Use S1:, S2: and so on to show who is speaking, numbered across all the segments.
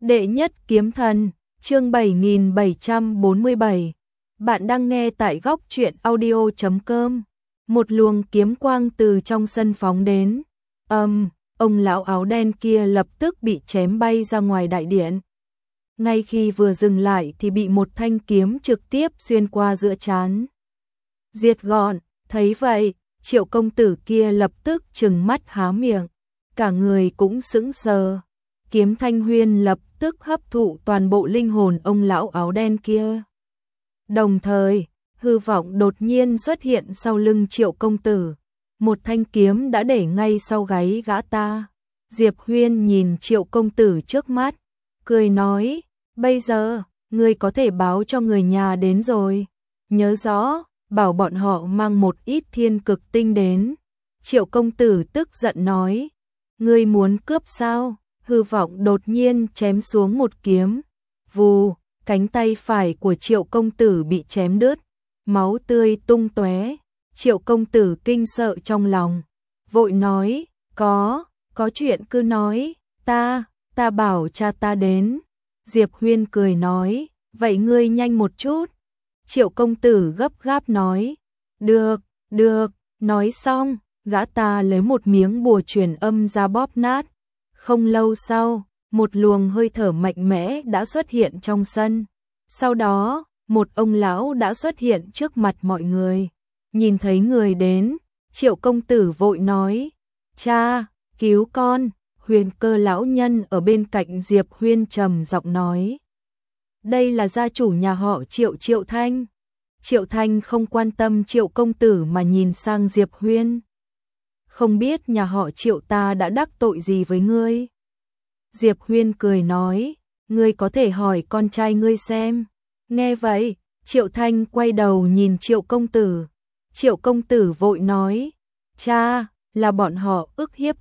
S1: Đệ nhất kiếm thần, chương 7747. Bạn đang nghe tại góc truyện audio.com. Một luồng kiếm quang từ trong sân phóng đến. Ông lão áo đen kia lập tức bị chém bay ra ngoài đại điện. Ngay khi vừa dừng lại thì bị một thanh kiếm trực tiếp xuyên qua giữa trán. Diệt gọn, thấy vậy, Triệu công tử kia lập tức trừng mắt há miệng. Cả người cũng sững sờ. Kiếm Thanh Huyên lập tức hấp thụ toàn bộ linh hồn ông lão áo đen kia. Đồng thời, hư vọng đột nhiên xuất hiện sau lưng Triệu công tử. Một thanh kiếm đã để ngay sau gáy gã ta. Diệp Huyên nhìn Triệu công tử trước mắt, cười nói, bây giờ, ngươi có thể báo cho người nhà đến rồi. Nhớ rõ, bảo bọn họ mang một ít thiên cực tinh đến. Triệu công tử tức giận nói, ngươi muốn cướp sao? Hư vọng đột nhiên chém xuống một kiếm. Vù, cánh tay phải của Triệu công tử bị chém đứt, máu tươi tung tóe. Triệu công tử kinh sợ trong lòng, vội nói, có chuyện cứ nói, ta bảo cha ta đến. Diệp Huyên cười nói, vậy ngươi nhanh một chút. Triệu công tử gấp gáp nói, được, nói xong, gã ta lấy một miếng bùa truyền âm ra bóp nát. Không lâu sau, một luồng hơi thở mạnh mẽ đã xuất hiện trong sân. Sau đó, một ông lão đã xuất hiện trước mặt mọi người. Nhìn thấy người đến, Triệu công tử vội nói, cha, cứu con. Huyền Cơ lão nhân ở bên cạnh Diệp Huyên trầm giọng nói, đây là gia chủ nhà họ Triệu, Triệu Thanh. Triệu Thanh không quan tâm Triệu công tử mà nhìn sang Diệp Huyên. Không biết nhà họ Triệu ta đã đắc tội gì với ngươi? Diệp Huyên cười nói, ngươi có thể hỏi con trai ngươi xem. Nghe vậy, Triệu Thanh quay đầu nhìn Triệu công tử. Triệu công tử vội nói, cha, là bọn họ ức hiếp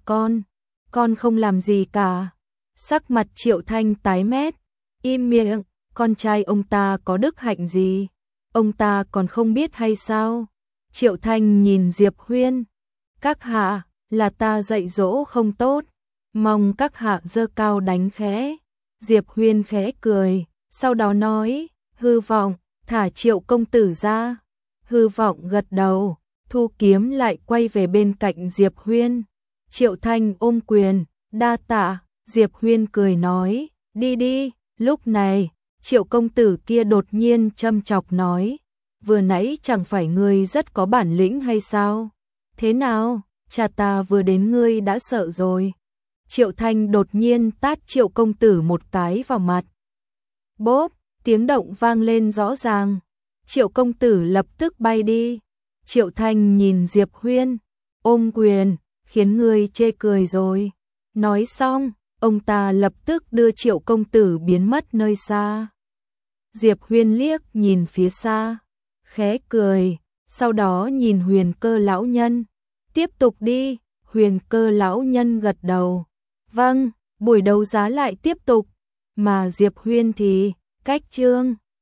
S1: con không làm gì cả. Sắc mặt Triệu Thanh tái mét, im miệng, con trai ông ta có đức hạnh gì? Ông ta còn không biết hay sao? Triệu Thanh nhìn Diệp Huyên, các hạ, là ta dạy dỗ không tốt, mong các hạ giơ cao đánh khẽ. Diệp Huyên khẽ cười, sau đó nói, hư vọng, thả Triệu công tử ra. Hư vọng gật đầu, thu kiếm lại quay về bên cạnh Diệp Huyên. Triệu Thanh ôm quyền, đa tạ. Diệp Huyên cười nói, đi. Lúc này, Triệu công tử kia đột nhiên châm chọc nói, vừa nãy chẳng phải ngươi rất có bản lĩnh hay sao? Thế nào, cha ta vừa đến ngươi đã sợ rồi. Triệu Thanh đột nhiên tát Triệu công tử một cái vào mặt. Bốp, tiếng động vang lên rõ ràng. Triệu công tử lập tức bay đi. Triệu Thanh nhìn Diệp Huyên, ôm quyền, khiến người chê cười rồi. Nói xong, ông ta lập tức đưa Triệu công tử biến mất nơi xa. Diệp Huyên liếc nhìn phía xa, khẽ cười, sau đó nhìn Huyền Cơ lão nhân. Tiếp tục đi. Huyền Cơ lão nhân gật đầu. Vâng, buổi đấu giá lại tiếp tục. Mà Diệp Huyên thì, cách chương